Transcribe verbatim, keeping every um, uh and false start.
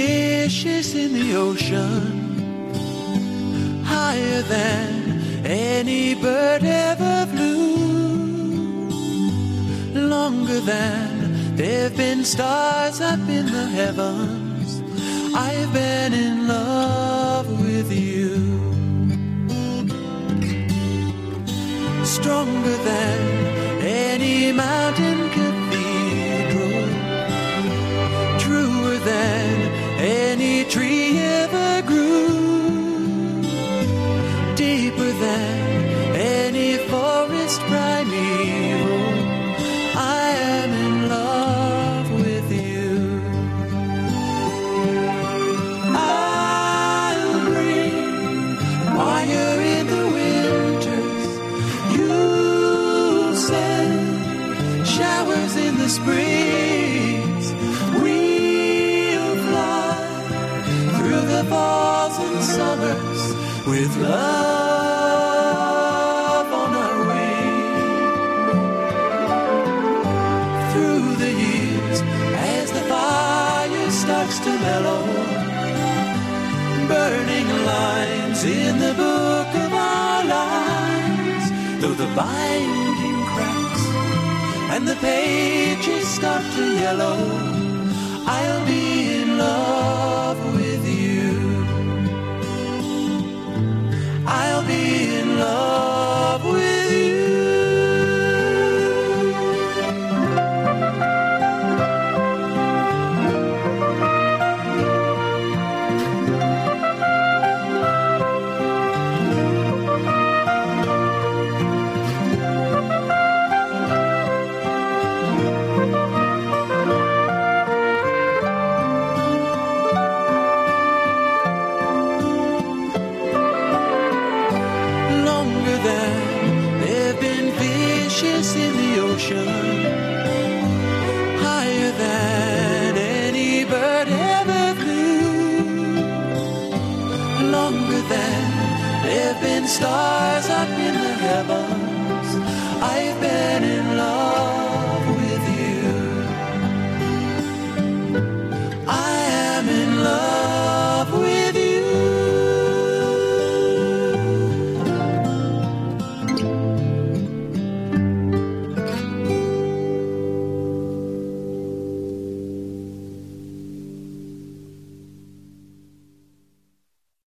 fishes in the ocean, higher than any bird ever flew, longer than there've been stars up in the heavens. I've been in love with you. Stronger than any mountain cathedral, truer than any tree ever grew, deeper than any forest primeval. I am in love with you. I'll bring fire in the winters, you'll send showers in the springs. We'll fly through the falls and summers with love on our wings. Through the years, as the fire starts to mellow, burning lines in the book of our lives, though the binding cracks and the pages start to yellow, I'll be in love with you. I'll be in love with you. In the ocean, higher than any bird ever flew, longer than there've been stars up in the heavens. I've been in love